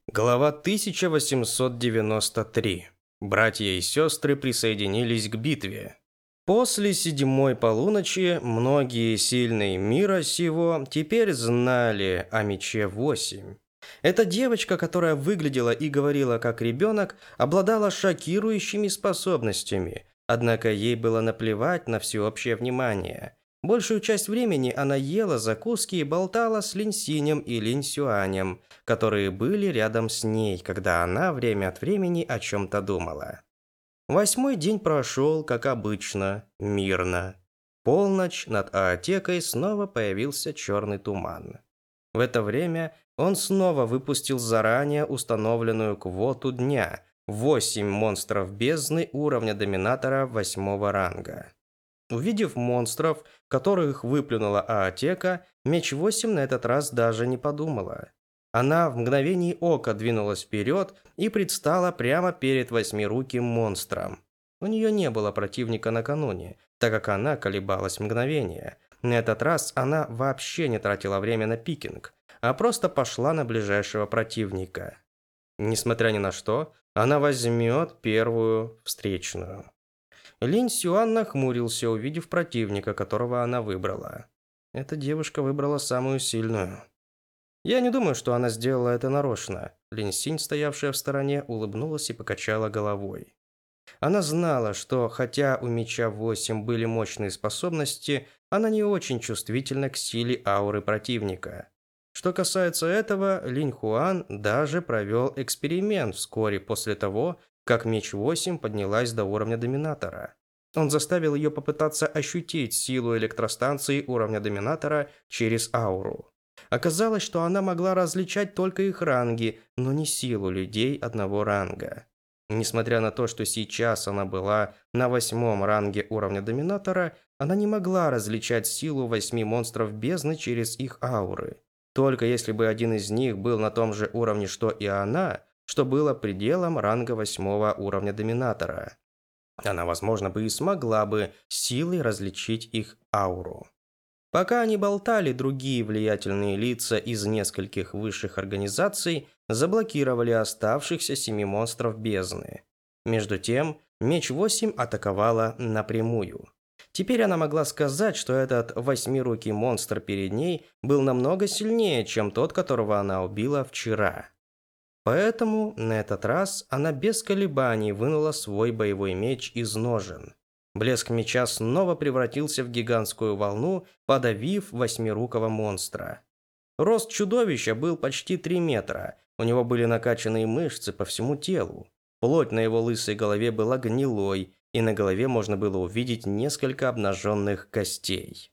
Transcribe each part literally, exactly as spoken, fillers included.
Глава тысяча восемьсот девяносто три. Братья и сестры присоединились к битве. После седьмой полуночи многие сильные мира сего теперь знали о мече восемь. Эта девочка, которая выглядела и говорила как ребенок, обладала шокирующими способностями, однако ей было наплевать на всеобщее внимание. Большую часть времени она ела закуски и болтала с Линь-Синем и Линь-Сюанем, которые были рядом с ней, когда она время от времени о чем-то думала. Восьмой день прошел, как обычно, мирно. Полночь над Аотекой снова появился черный туман. В это время он снова выпустил заранее установленную квоту дня – восемь монстров бездны уровня доминатора восьмого ранга. Увидев монстров, которых выплюнула Аотека, меч восемь на этот раз даже не подумала. Она в мгновение ока двинулась вперед и предстала прямо перед восьмируким монстром. У нее не было противника накануне, так как она колебалась мгновение. На этот раз она вообще не тратила время на пикинг, а просто пошла на ближайшего противника. Несмотря ни на что, она возьмет первую встречную. Линь Сюан нахмурился, увидев противника, которого она выбрала. Эта девушка выбрала самую сильную. Я не думаю, что она сделала это нарочно. Линь Синь, стоявшая в стороне, улыбнулась и покачала головой. Она знала, что хотя у меча восемь были мощные способности, она не очень чувствительна к силе ауры противника. Что касается этого, Линь Хуан даже провел эксперимент вскоре после того, как меч восемь поднялась до уровня доминатора. Он заставил ее попытаться ощутить силу электростанции уровня доминатора через ауру. Оказалось, что она могла различать только их ранги, но не силу людей одного ранга. Несмотря на то, что сейчас она была на восьмом ранге уровня доминатора, она не могла различать силу восьми монстров бездны через их ауры. Только если бы один из них был на том же уровне, что и она, что было пределом ранга восьмого уровня доминатора. Она, возможно, бы и смогла бы силой различить их ауру. Пока они болтали, другие влиятельные лица из нескольких высших организаций заблокировали оставшихся семи монстров бездны. Между тем, меч восемь атаковала напрямую. Теперь она могла сказать, что этот восьмирукий монстр перед ней был намного сильнее, чем тот, которого она убила вчера. Поэтому на этот раз она без колебаний вынула свой боевой меч из ножен. Блеск меча снова превратился в гигантскую волну, подавив восьмирукого монстра. Рост чудовища был почти три метра, у него были накачанные мышцы по всему телу. Плоть на его лысой голове была гнилой, и на голове можно было увидеть несколько обнаженных костей.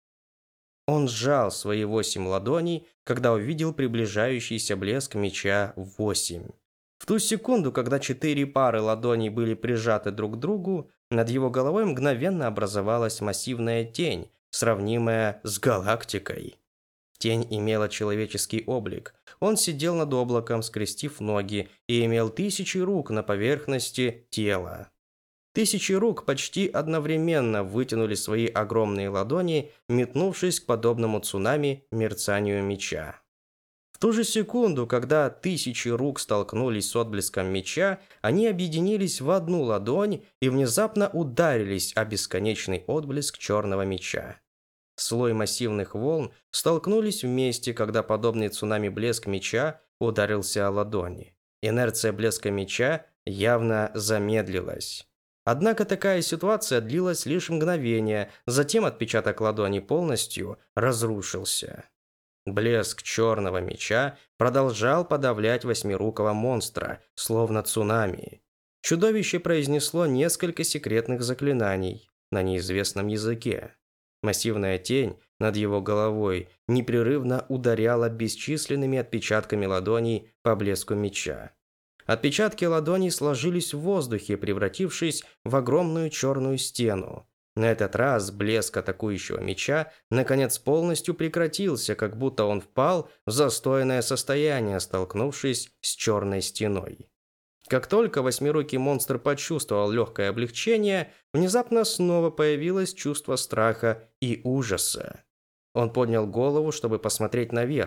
Он сжал свои восемь ладоней, когда увидел приближающийся блеск меча восемь. В ту секунду, когда четыре пары ладоней были прижаты друг к другу, над его головой мгновенно образовалась массивная тень, сравнимая с галактикой. Тень имела человеческий облик. Он сидел над облаком, скрестив ноги, и имел тысячи рук на поверхности тела. Тысячи рук почти одновременно вытянули свои огромные ладони, метнувшись к подобному цунами мерцанию меча. В ту же секунду, когда тысячи рук столкнулись с отблеском меча, они объединились в одну ладонь и внезапно ударились о бесконечный отблеск черного меча. Слой массивных волн столкнулись вместе, когда подобный цунами блеск меча ударился о ладони. Инерция блеска меча явно замедлилась. Однако такая ситуация длилась лишь мгновение, затем отпечаток ладони полностью разрушился. Блеск черного меча продолжал подавлять восьмирукого монстра, словно цунами. Чудовище произнесло несколько секретных заклинаний на неизвестном языке. Массивная тень над его головой непрерывно ударяла бесчисленными отпечатками ладоней по блеску меча. Отпечатки ладоней сложились в воздухе, превратившись в огромную черную стену. На этот раз блеск атакующего меча наконец полностью прекратился, как будто он впал в застойное состояние, столкнувшись с черной стеной. Как только восьмирукий монстр почувствовал легкое облегчение, внезапно снова появилось чувство страха и ужаса. Он поднял голову, чтобы посмотреть наверх.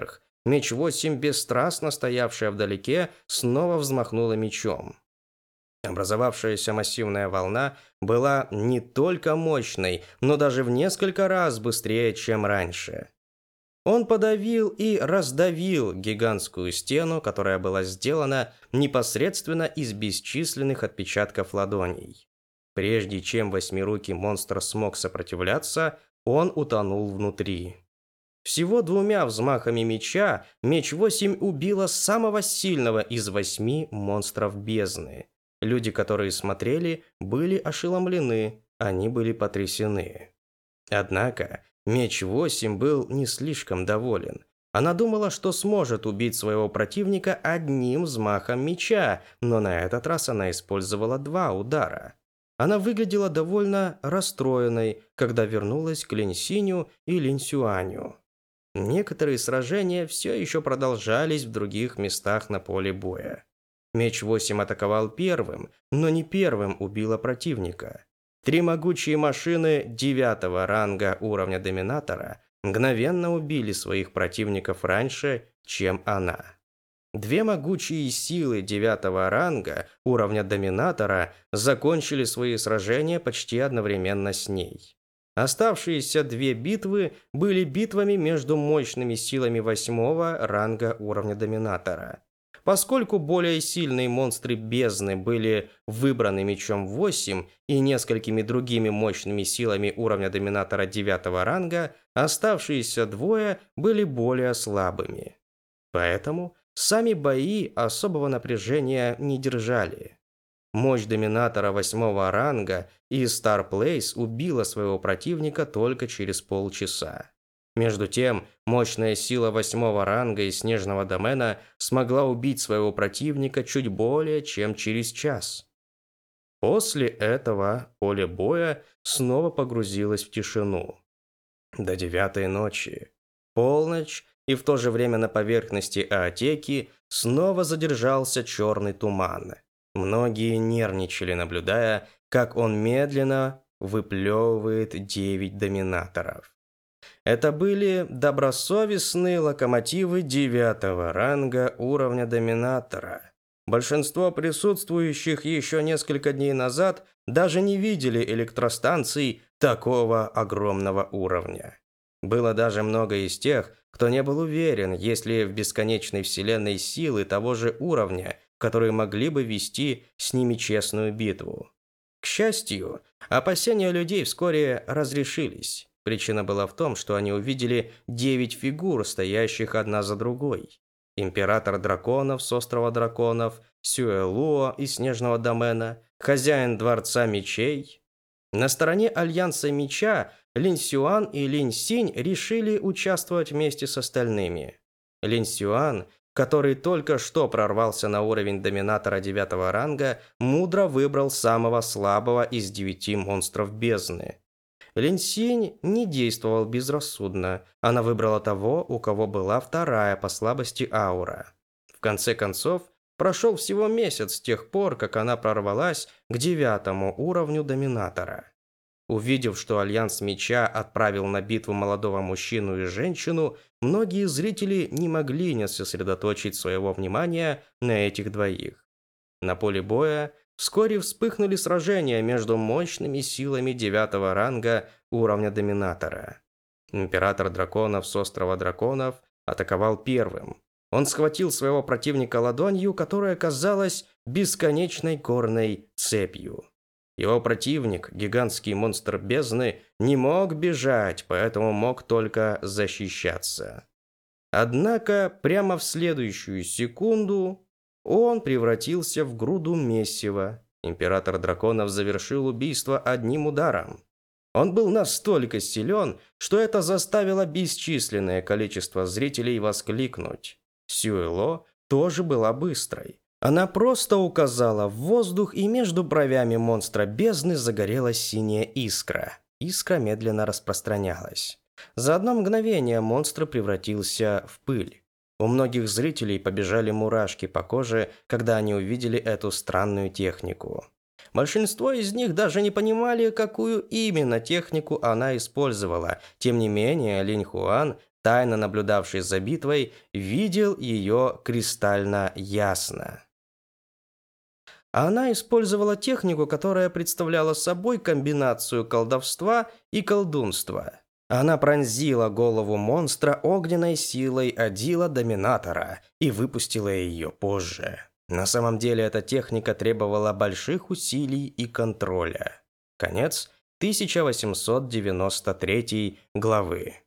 Меч восемь, бесстрастно стоявшая вдалеке, снова взмахнула мечом. Образовавшаяся массивная волна была не только мощной, но даже в несколько раз быстрее, чем раньше. Он подавил и раздавил гигантскую стену, которая была сделана непосредственно из бесчисленных отпечатков ладоней. Прежде чем восьмирукий монстр смог сопротивляться, он утонул внутри. Всего двумя взмахами меча меч восемь убила самого сильного из восьми монстров бездны. Люди, которые смотрели, были ошеломлены, они были потрясены. Однако меч восемь был не слишком доволен. Она думала, что сможет убить своего противника одним взмахом меча, но на этот раз она использовала два удара. Она выглядела довольно расстроенной, когда вернулась к Линь-Синю и Линь-Сюаню. Некоторые сражения все еще продолжались в других местах на поле боя. Меч восемь атаковал первым, но не первым убила противника. Три могучие машины девятого ранга уровня Доминатора мгновенно убили своих противников раньше, чем она. Две могучие силы девятого ранга уровня Доминатора закончили свои сражения почти одновременно с ней. Оставшиеся две битвы были битвами между мощными силами восьмого ранга уровня Доминатора. Поскольку более сильные монстры бездны были выбраны мечом восемь и несколькими другими мощными силами уровня Доминатора девятого ранга, оставшиеся двое были более слабыми. Поэтому сами бои особого напряжения не держали. Мощь Доминатора восьмого ранга и Star Place убила своего противника только через полчаса. Между тем, мощная сила восьмого ранга и Снежного домена смогла убить своего противника чуть более чем через час. После этого поле боя снова погрузилось в тишину. До девятой ночи. Полночь, и в то же время на поверхности Аотеки снова задержался черный туман. Многие нервничали, наблюдая, как он медленно выплевывает девять доминаторов. Это были добросовестные локомотивы девятого ранга уровня Доминатора. Большинство присутствующих еще несколько дней назад даже не видели электростанций такого огромного уровня. Было даже много из тех, кто не был уверен, есть ли в бесконечной вселенной силы того же уровня, которые могли бы вести с ними честную битву. К счастью, опасения людей вскоре разрешились. Причина была в том, что они увидели девять фигур, стоящих одна за другой. Император драконов с острова драконов, Сюэлуо из Снежного домена, хозяин Дворца мечей. На стороне Альянса меча Линь-Сюань и Линь-Синь решили участвовать вместе с остальными. Линь-Сюань, который только что прорвался на уровень Доминатора девятого ранга, мудро выбрал самого слабого из девяти монстров бездны. Линь-Синь не действовал безрассудно. Она выбрала того, у кого была вторая по слабости аура. В конце концов, прошел всего месяц с тех пор, как она прорвалась к девятому уровню Доминатора. Увидев, что Альянс Меча отправил на битву молодого мужчину и женщину, многие зрители не могли не сосредоточить своего внимания на этих двоих. На поле боя вскоре вспыхнули сражения между мощными силами девятого ранга уровня Доминатора. Император драконов с острова драконов атаковал первым. Он схватил своего противника ладонью, которая казалась бесконечной горной цепью. Его противник, гигантский монстр бездны, не мог бежать, поэтому мог только защищаться. Однако прямо в следующую секунду он превратился в груду месива. Император драконов завершил убийство одним ударом. Он был настолько силен, что это заставило бесчисленное количество зрителей воскликнуть. Сюэло тоже была быстрой. Она просто указала в воздух, и между бровями монстра бездны загорелась синяя искра. Искра медленно распространялась. За одно мгновение монстр превратился в пыль. У многих зрителей побежали мурашки по коже, когда они увидели эту странную технику. Большинство из них даже не понимали, какую именно технику она использовала. Тем не менее, Линь Хуан тайно наблюдавший за битвой, видел ее кристально ясно. Она использовала технику, которая представляла собой комбинацию колдовства и колдунства. Она пронзила голову монстра огненной силой Адила Доминатора и выпустила ее позже. На самом деле эта техника требовала больших усилий и контроля. Конец тысяча восемьсот девяносто третьей главы.